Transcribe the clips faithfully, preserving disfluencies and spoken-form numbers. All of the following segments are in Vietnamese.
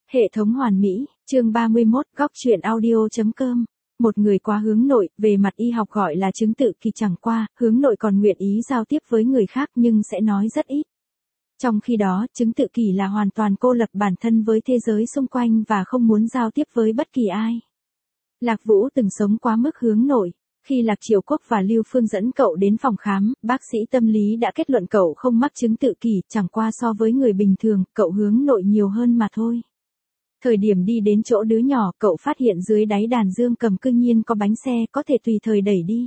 Hệ thống hoàn mỹ, chương ba mươi mốt, góc truyện audio.com. Một người quá hướng nội, về mặt y học gọi là chứng tự kỷ, chẳng qua, hướng nội còn nguyện ý giao tiếp với người khác nhưng sẽ nói rất ít. Trong khi đó, chứng tự kỷ là hoàn toàn cô lập bản thân với thế giới xung quanh và không muốn giao tiếp với bất kỳ ai. Lạc Vũ từng sống quá mức hướng nội. Khi Lạc Triệu Quốc và Lưu Phương dẫn cậu đến phòng khám, bác sĩ tâm lý đã kết luận cậu không mắc chứng tự kỷ, chẳng qua so với người bình thường, cậu hướng nội nhiều hơn mà thôi. Thời điểm đi đến chỗ đứa nhỏ, cậu phát hiện dưới đáy đàn dương cầm cư nhiên có bánh xe, có thể tùy thời đẩy đi.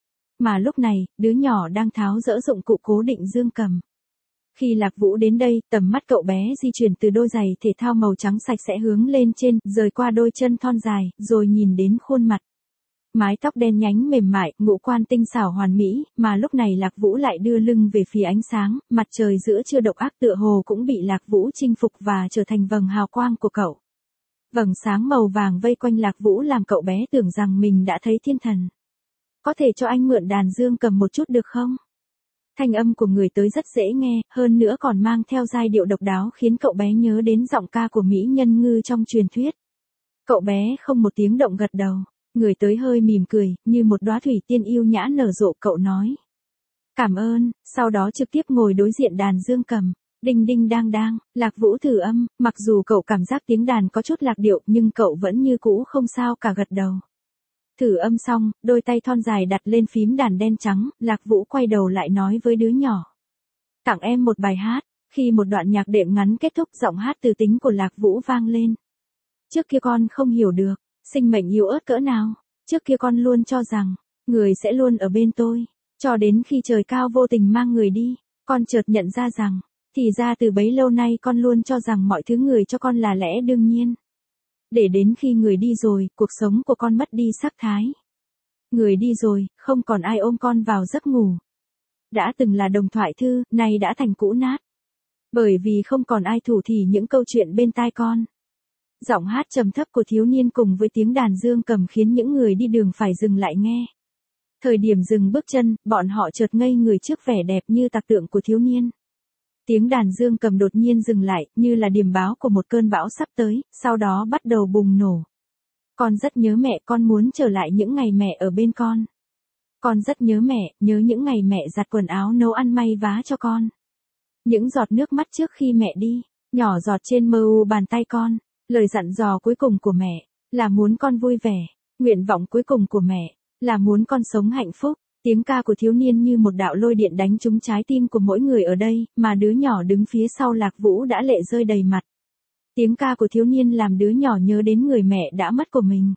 Mà lúc này, đứa nhỏ đang tháo dỡ dụng cụ cố định dương cầm. Khi Lạc Vũ đến đây, tầm mắt cậu bé di chuyển từ đôi giày thể thao màu trắng sạch sẽ hướng lên trên, rời qua đôi chân thon dài, rồi nhìn đến khuôn mặt. Mái tóc đen nhánh mềm mại, ngũ quan tinh xảo hoàn mỹ, mà lúc này Lạc Vũ lại đưa lưng về phía ánh sáng, mặt trời giữa trưa độc ác tựa hồ cũng bị Lạc Vũ chinh phục và trở thành vầng hào quang của cậu. Vầng sáng màu vàng vây quanh Lạc Vũ làm cậu bé tưởng rằng mình đã thấy thiên thần. Có thể cho anh mượn đàn dương cầm một chút được không? Thanh âm của người tới rất dễ nghe, hơn nữa còn mang theo giai điệu độc đáo khiến cậu bé nhớ đến giọng ca của mỹ nhân ngư trong truyền thuyết. Cậu bé không một tiếng động gật đầu. Người tới hơi mỉm cười, như một đóa thủy tiên yêu nhã nở rộ, cậu nói. Cảm ơn, sau đó trực tiếp ngồi đối diện đàn dương cầm. Đinh đinh đang đang, Lạc Vũ thử âm, mặc dù cậu cảm giác tiếng đàn có chút lạc điệu nhưng cậu vẫn như cũ không sao cả, gật đầu. Thử âm xong, đôi tay thon dài đặt lên phím đàn đen trắng, Lạc Vũ quay đầu lại nói với đứa nhỏ. Tặng em một bài hát, khi một đoạn nhạc đệm ngắn kết thúc giọng hát từ tính của Lạc Vũ vang lên. Trước kia con không hiểu được. Sinh mệnh yếu ớt cỡ nào, trước kia con luôn cho rằng, người sẽ luôn ở bên tôi, cho đến khi trời cao vô tình mang người đi, con chợt nhận ra rằng, thì ra từ bấy lâu nay con luôn cho rằng mọi thứ người cho con là lẽ đương nhiên. Để đến khi người đi rồi, cuộc sống của con mất đi sắc thái. Người đi rồi, không còn ai ôm con vào giấc ngủ. Đã từng là đồng thoại thư, nay đã thành cũ nát. Bởi vì không còn ai thủ thỉ những câu chuyện bên tai con. Giọng hát trầm thấp của thiếu niên cùng với tiếng đàn dương cầm khiến những người đi đường phải dừng lại nghe. Thời điểm dừng bước chân, bọn họ chợt ngây người trước vẻ đẹp như tạc tượng của thiếu niên. Tiếng đàn dương cầm đột nhiên dừng lại, như là điềm báo của một cơn bão sắp tới, sau đó bắt đầu bùng nổ. Con rất nhớ mẹ, con muốn trở lại những ngày mẹ ở bên con. Con rất nhớ mẹ, nhớ những ngày mẹ giặt quần áo nấu ăn may vá cho con. Những giọt nước mắt trước khi mẹ đi, nhỏ giọt trên mờ u bàn tay con. Lời dặn dò cuối cùng của mẹ, là muốn con vui vẻ. Nguyện vọng cuối cùng của mẹ, là muốn con sống hạnh phúc. Tiếng ca của thiếu niên như một đạo lôi điện đánh trúng trái tim của mỗi người ở đây, mà đứa nhỏ đứng phía sau Lạc Vũ đã lệ rơi đầy mặt. Tiếng ca của thiếu niên làm đứa nhỏ nhớ đến người mẹ đã mất của mình.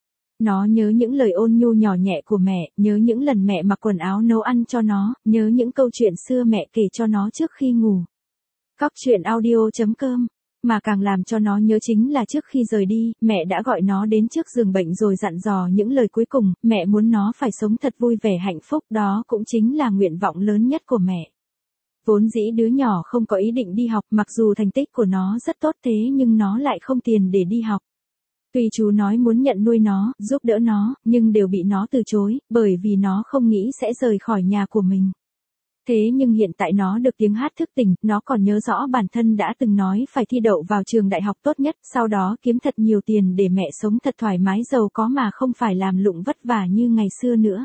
Nó nhớ những lời ôn nhu nhỏ nhẹ của mẹ, nhớ những lần mẹ mặc quần áo nấu ăn cho nó, nhớ những câu chuyện xưa mẹ kể cho nó trước khi ngủ. Góc truyện audio.com. Mà càng làm cho nó nhớ chính là trước khi rời đi, mẹ đã gọi nó đến trước giường bệnh rồi dặn dò những lời cuối cùng, mẹ muốn nó phải sống thật vui vẻ hạnh phúc, đó cũng chính là nguyện vọng lớn nhất của mẹ. Vốn dĩ đứa nhỏ không có ý định đi học, mặc dù thành tích của nó rất tốt thế nhưng nó lại không tiền để đi học. Tuy chú nói muốn nhận nuôi nó, giúp đỡ nó, nhưng đều bị nó từ chối, bởi vì nó không nghĩ sẽ rời khỏi nhà của mình. Thế nhưng hiện tại nó được tiếng hát thức tỉnh, nó còn nhớ rõ bản thân đã từng nói phải thi đậu vào trường đại học tốt nhất, sau đó kiếm thật nhiều tiền để mẹ sống thật thoải mái giàu có mà không phải làm lụng vất vả như ngày xưa nữa.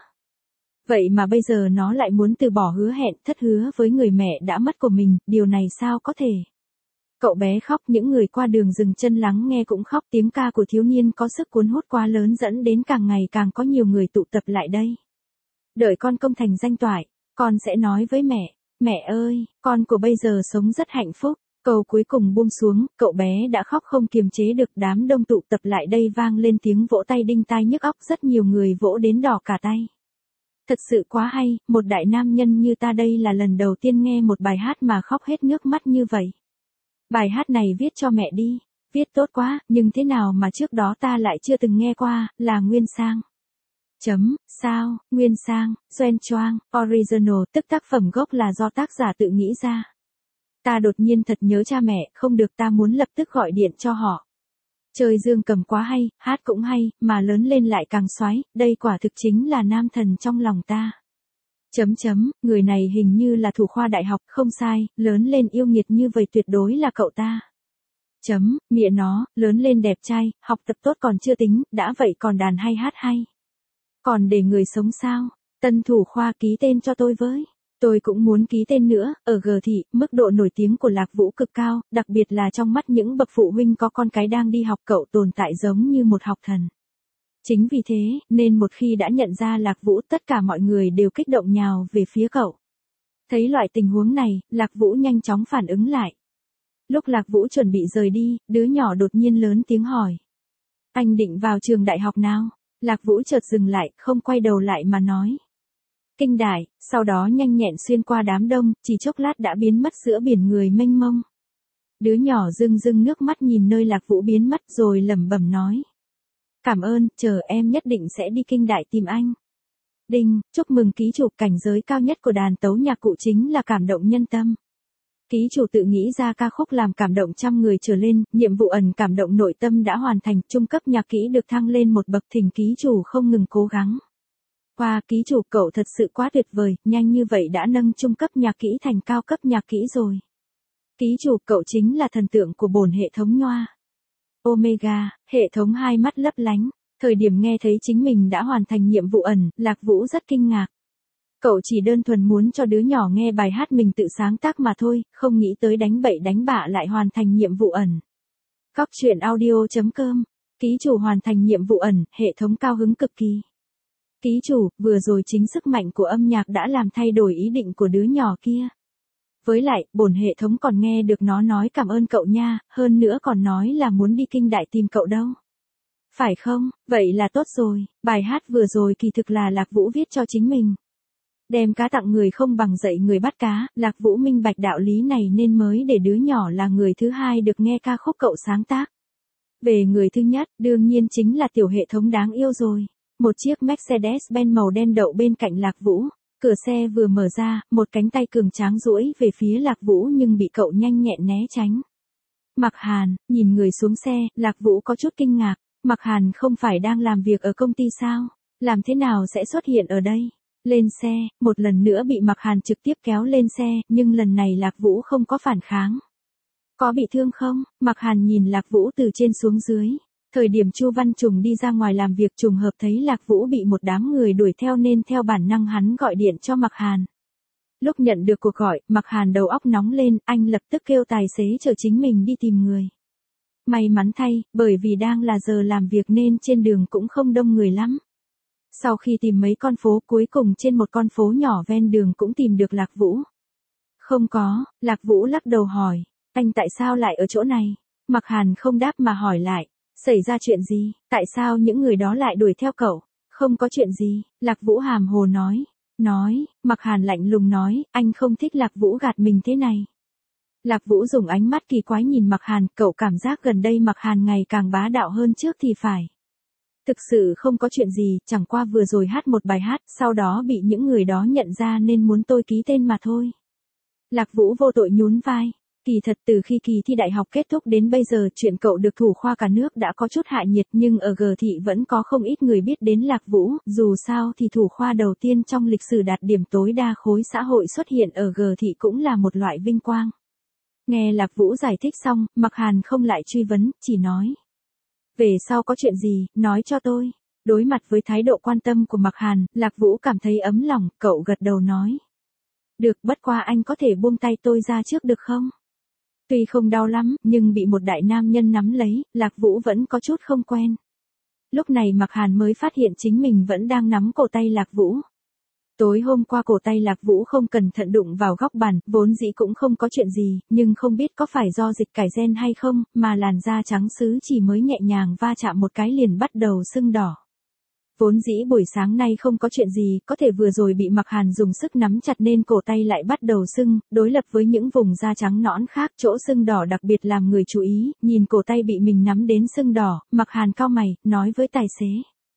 Vậy mà bây giờ nó lại muốn từ bỏ hứa hẹn, thất hứa với người mẹ đã mất của mình, điều này sao có thể? Cậu bé khóc, những người qua đường dừng chân lắng nghe cũng khóc, tiếng ca của thiếu niên có sức cuốn hút quá lớn dẫn đến càng ngày càng có nhiều người tụ tập lại đây. Đợi con công thành danh toại. Con sẽ nói với mẹ, mẹ ơi, con của bây giờ sống rất hạnh phúc. Câu cuối cùng buông xuống, cậu bé đã khóc không kiềm chế được, đám đông tụ tập lại đây vang lên tiếng vỗ tay đinh tai nhức óc, rất nhiều người vỗ đến đỏ cả tay. Thật sự quá hay, một đại nam nhân như ta đây là lần đầu tiên nghe một bài hát mà khóc hết nước mắt như vậy. Bài hát này viết cho mẹ đi, viết tốt quá, nhưng thế nào mà trước đó ta lại chưa từng nghe qua, là Nguyên Sang. Chấm, sao, Nguyên Sang, Doan Choang, Original, tức tác phẩm gốc là do tác giả tự nghĩ ra. Ta đột nhiên thật nhớ cha mẹ, không được, ta muốn lập tức gọi điện cho họ. Chơi dương cầm quá hay, hát cũng hay, mà lớn lên lại càng xoái, đây quả thực chính là nam thần trong lòng ta. Chấm chấm, người này hình như là thủ khoa đại học, không sai, lớn lên yêu nghiệt như vậy tuyệt đối là cậu ta. Chấm, mẹ nó, lớn lên đẹp trai, học tập tốt còn chưa tính, đã vậy còn đàn hay hát hay. Còn để người sống sao? Tân thủ khoa ký tên cho tôi với. Tôi cũng muốn ký tên nữa, ở G thị, mức độ nổi tiếng của Lạc Vũ cực cao, đặc biệt là trong mắt những bậc phụ huynh có con cái đang đi học cậu tồn tại giống như một học thần. Chính vì thế, nên một khi đã nhận ra Lạc Vũ tất cả mọi người đều kích động nhào về phía cậu. Thấy loại tình huống này, Lạc Vũ nhanh chóng phản ứng lại. Lúc Lạc Vũ chuẩn bị rời đi, đứa nhỏ đột nhiên lớn tiếng hỏi. Anh định vào trường đại học nào? Lạc Vũ chợt dừng lại, không quay đầu lại mà nói. Kinh Đại, sau đó nhanh nhẹn xuyên qua đám đông, chỉ chốc lát đã biến mất giữa biển người mênh mông. Đứa nhỏ rưng rưng nước mắt nhìn nơi Lạc Vũ biến mất rồi lẩm bẩm nói. Cảm ơn, chờ em nhất định sẽ đi Kinh Đại tìm anh. Đinh, chúc mừng ký chủ, cảnh giới cao nhất của đàn tấu nhạc cụ chính là cảm động nhân tâm. Ký chủ tự nghĩ ra ca khúc làm cảm động trăm người trở lên, nhiệm vụ ẩn cảm động nội tâm đã hoàn thành, trung cấp nhạc kỹ được thăng lên một bậc, thỉnh ký chủ không ngừng cố gắng. Wow, ký chủ cậu thật sự quá tuyệt vời, nhanh như vậy đã nâng trung cấp nhạc kỹ thành cao cấp nhạc kỹ rồi. Ký chủ cậu chính là thần tượng của bổn hệ thống nhoa. Omega, hệ thống hai mắt lấp lánh, thời điểm nghe thấy chính mình đã hoàn thành nhiệm vụ ẩn, Lạc Vũ rất kinh ngạc. Cậu chỉ đơn thuần muốn cho đứa nhỏ nghe bài hát mình tự sáng tác mà thôi, không nghĩ tới đánh bậy đánh bạ lại hoàn thành nhiệm vụ ẩn. Góc truyện audio chấm com, ký chủ hoàn thành nhiệm vụ ẩn, hệ thống cao hứng cực kỳ. Ký chủ, vừa rồi chính sức mạnh của âm nhạc đã làm thay đổi ý định của đứa nhỏ kia. Với lại, bổn hệ thống còn nghe được nó nói cảm ơn cậu nha, hơn nữa còn nói là muốn đi Kinh Đại tìm cậu đâu. Phải không, vậy là tốt rồi, bài hát vừa rồi kỳ thực là Lạc Vũ viết cho chính mình. Đem cá tặng người không bằng dạy người bắt cá, Lạc Vũ minh bạch đạo lý này nên mới để đứa nhỏ là người thứ hai được nghe ca khúc cậu sáng tác. Về người thứ nhất, đương nhiên chính là tiểu hệ thống đáng yêu rồi. Một chiếc Mercedes-Benz màu đen đậu bên cạnh Lạc Vũ. Cửa xe vừa mở ra, một cánh tay cường tráng duỗi về phía Lạc Vũ nhưng bị cậu nhanh nhẹn né tránh. Mặc Hàn, nhìn người xuống xe, Lạc Vũ có chút kinh ngạc. Mặc Hàn không phải đang làm việc ở công ty sao? Làm thế nào sẽ xuất hiện ở đây? Lên xe, một lần nữa bị Mặc Hàn trực tiếp kéo lên xe, nhưng lần này Lạc Vũ không có phản kháng. Có bị thương không? Mặc Hàn nhìn Lạc Vũ từ trên xuống dưới. Thời điểm Chu Văn Trùng đi ra ngoài làm việc trùng hợp thấy Lạc Vũ bị một đám người đuổi theo nên theo bản năng hắn gọi điện cho Mặc Hàn. Lúc nhận được cuộc gọi, Mặc Hàn đầu óc nóng lên, anh lập tức kêu tài xế chở chính mình đi tìm người. May mắn thay, bởi vì đang là giờ làm việc nên trên đường cũng không đông người lắm. Sau khi tìm mấy con phố cuối cùng trên một con phố nhỏ ven đường cũng tìm được Lạc Vũ. Không có, Lạc Vũ lắc đầu hỏi, anh tại sao lại ở chỗ này? Mặc Hàn không đáp mà hỏi lại. Xảy ra chuyện gì, tại sao những người đó lại đuổi theo cậu? Không có chuyện gì, Lạc Vũ hàm hồ nói. Nói, Mặc Hàn lạnh lùng nói, anh không thích Lạc Vũ gạt mình thế này. Lạc Vũ dùng ánh mắt kỳ quái nhìn Mặc Hàn, cậu cảm giác gần đây Mặc Hàn ngày càng bá đạo hơn trước thì phải. Thực sự không có chuyện gì, chẳng qua vừa rồi hát một bài hát, sau đó bị những người đó nhận ra nên muốn tôi ký tên mà thôi. Lạc Vũ vô tội nhún vai. Kỳ thật từ khi kỳ thi đại học kết thúc đến bây giờ chuyện cậu được thủ khoa cả nước đã có chút hạ nhiệt nhưng ở G thị vẫn có không ít người biết đến Lạc Vũ, dù sao thì thủ khoa đầu tiên trong lịch sử đạt điểm tối đa khối xã hội xuất hiện ở G thị cũng là một loại vinh quang. Nghe Lạc Vũ giải thích xong, Mặc Hàn không lại truy vấn, chỉ nói. Về sau có chuyện gì, nói cho tôi. Đối mặt với thái độ quan tâm của Mặc Hàn, Lạc Vũ cảm thấy ấm lòng, cậu gật đầu nói. Được, bất qua anh có thể buông tay tôi ra trước được không? Tuy không đau lắm, nhưng bị một đại nam nhân nắm lấy, Lạc Vũ vẫn có chút không quen. Lúc này Mặc Hàn mới phát hiện chính mình vẫn đang nắm cổ tay Lạc Vũ. Tối hôm qua cổ tay Lạc Vũ không cẩn thận đụng vào góc bàn, vốn dĩ cũng không có chuyện gì, nhưng không biết có phải do dịch cải gen hay không, mà làn da trắng sứ chỉ mới nhẹ nhàng va chạm một cái liền bắt đầu sưng đỏ. Vốn dĩ buổi sáng nay không có chuyện gì, có thể vừa rồi bị Mặc Hàn dùng sức nắm chặt nên cổ tay lại bắt đầu sưng, đối lập với những vùng da trắng nõn khác, chỗ sưng đỏ đặc biệt làm người chú ý, nhìn cổ tay bị mình nắm đến sưng đỏ, Mặc Hàn cau mày, nói với tài xế.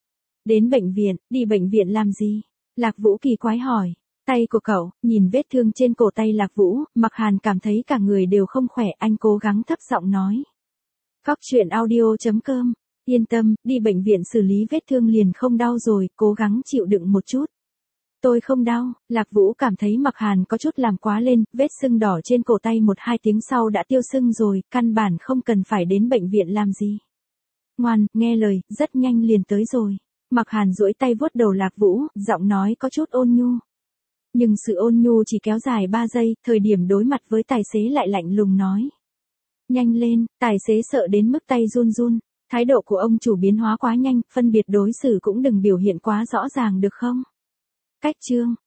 Đến bệnh viện, đi bệnh viện làm gì? Lạc Vũ kỳ quái hỏi. Tay của cậu, nhìn vết thương trên cổ tay Lạc Vũ, Mặc Hàn cảm thấy cả người đều không khỏe, anh cố gắng thấp giọng nói. Góc truyện audio chấm com. Yên tâm, đi bệnh viện xử lý vết thương liền không đau rồi, cố gắng chịu đựng một chút. Tôi không đau, Lạc Vũ cảm thấy Mặc Hàn có chút làm quá lên, vết sưng đỏ trên cổ tay một hai tiếng sau đã tiêu sưng rồi, căn bản không cần phải đến bệnh viện làm gì. Ngoan, nghe lời, rất nhanh liền tới rồi. Mặc Hàn duỗi tay vuốt đầu Lạc Vũ, giọng nói có chút ôn nhu. Nhưng sự ôn nhu chỉ kéo dài ba giây, thời điểm đối mặt với tài xế lại lạnh lùng nói. Nhanh lên, tài xế sợ đến mức tay run run. Thái độ của ông chủ biến hóa quá nhanh, phân biệt đối xử cũng đừng biểu hiện quá rõ ràng được không? Cách chương